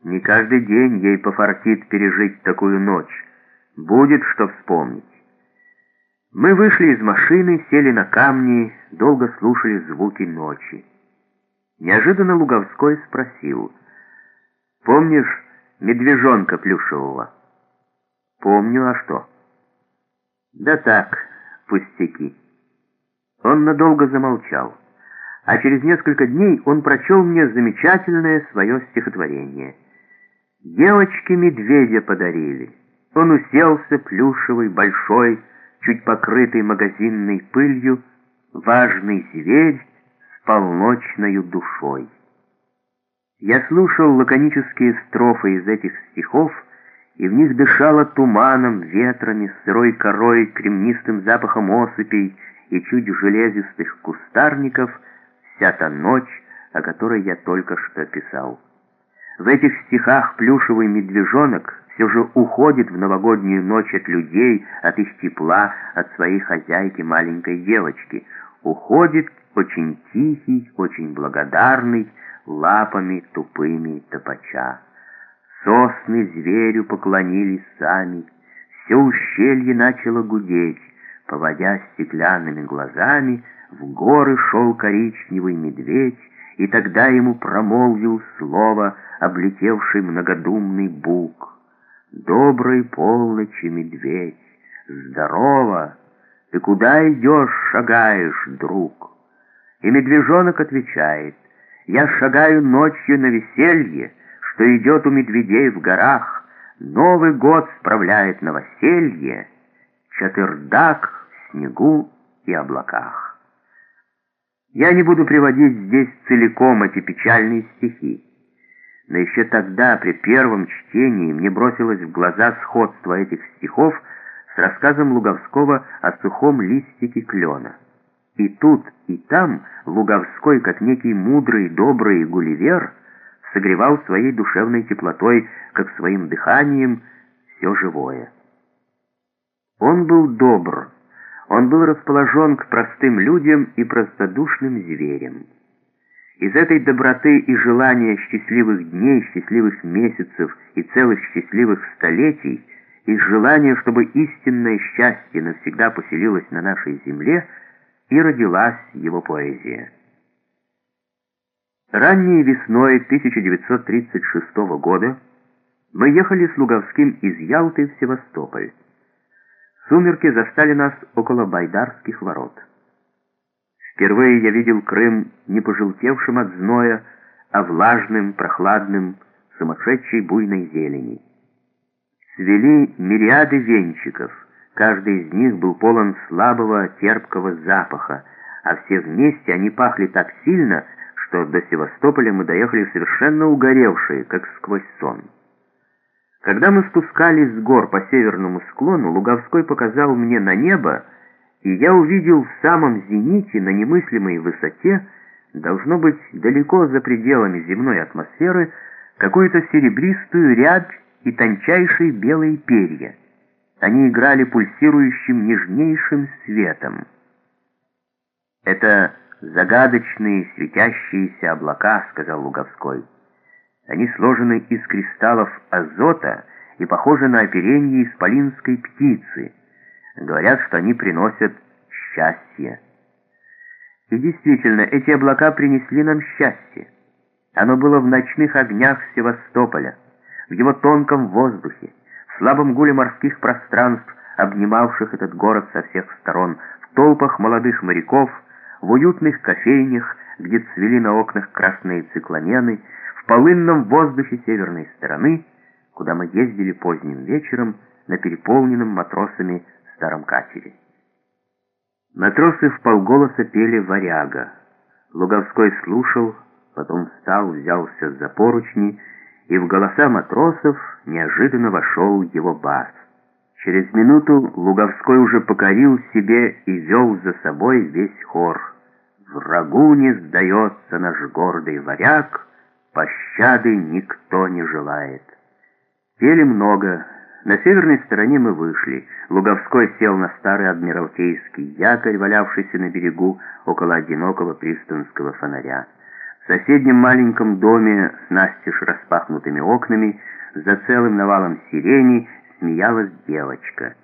Не каждый день ей пофартит пережить такую ночь. Будет что вспомнить. Мы вышли из машины, сели на камни, долго слушали звуки ночи. Неожиданно Луговской спросил: «Помнишь медвежонка плюшевого?» «Помню, а что?» «Да так, пустяки». Он надолго замолчал, а через несколько дней он прочел мне замечательное свое стихотворение. «Девочке медведя подарили. Он уселся, плюшевый, большой, чуть покрытый магазинной пылью, важный зверь с полночною душой». Я слушал лаконические строфы из этих стихов, и в них дышало туманом, ветрами, сырой корой, кремнистым запахом осыпей и чуть железистых кустарников вся та ночь, о которой я только что писал. В этих стихах плюшевый медвежонок все же уходит в новогоднюю ночь от людей, от их тепла, от своей хозяйки, маленькой девочки. Уходит очень тихий, очень благодарный, лапами тупыми топача. Сосны зверю поклонились сами, все ущелье начало гудеть, поводя стеклянными глазами, в горы шел коричневый медведь, и тогда ему промолвил слово облетевший многодумный бук: «Доброй полночи, медведь! Здорово! Ты куда идешь, шагаешь, друг?» И медвежонок отвечает: «Я шагаю ночью на веселье, что идет у медведей в горах. Новый год справляет новоселье, чатырдак в снегу и облаках». Я не буду приводить здесь целиком эти печальные стихи, но еще тогда, при первом чтении, мне бросилось в глаза сходство этих стихов с рассказом Луговского о сухом листике клена. И тут, и там Луговской, как некий мудрый, добрый Гулливер, согревал своей душевной теплотой, как своим дыханием, все живое. Он был добр, он был расположен к простым людям и простодушным зверям. Из этой доброты и желания счастливых дней, счастливых месяцев и целых счастливых столетий, из желания, чтобы истинное счастье навсегда поселилось на нашей земле, и родилась его поэзия. Ранней весной 1936 года мы ехали с Луговским из Ялты в Севастополь. Сумерки застали нас около Байдарских ворот. Впервые я видел Крым не пожелтевшим от зноя, а влажным, прохладным, сумасшедшей буйной зелени. Цвели мириады венчиков, каждый из них был полон слабого, терпкого запаха, а все вместе они пахли так сильно, что до Севастополя мы доехали совершенно угоревшие, как сквозь сон. Когда мы спускались с гор по северному склону, Луговской показал мне на небо, и я увидел в самом зените, на немыслимой высоте, должно быть, далеко за пределами земной атмосферы, какую-то серебристую рябь и тончайшие белые перья. Они играли пульсирующим нежнейшим светом. «Это загадочные светящиеся облака», — сказал Луговской. «Они сложены из кристаллов азота и похожи на оперенье исполинской птицы. Говорят, что они приносят счастье». И действительно, эти облака принесли нам счастье. Оно было в ночных огнях Севастополя, в его тонком воздухе, в слабом гуле морских пространств, обнимавших этот город со всех сторон, в толпах молодых моряков, в уютных кофейнях, где цвели на окнах красные цикламены, в полынном воздухе северной стороны, куда мы ездили поздним вечером на переполненном матросами старом катере. Матросы вполголоса пели «Варяга». Луговской слушал, потом встал, взялся за поручни, и в голоса матросов неожиданно вошел его бас. Через минуту Луговской уже покорил себе и вел за собой весь хор. «Врагу не сдается наш гордый варяг, пощады никто не желает». Пели много. На северной стороне мы вышли. Луговской сел на старый адмиралтейский якорь, валявшийся на берегу около одинокого пристанского фонаря. В соседнем маленьком доме с настежь распахнутыми окнами за целым навалом сирени смеялась девочка.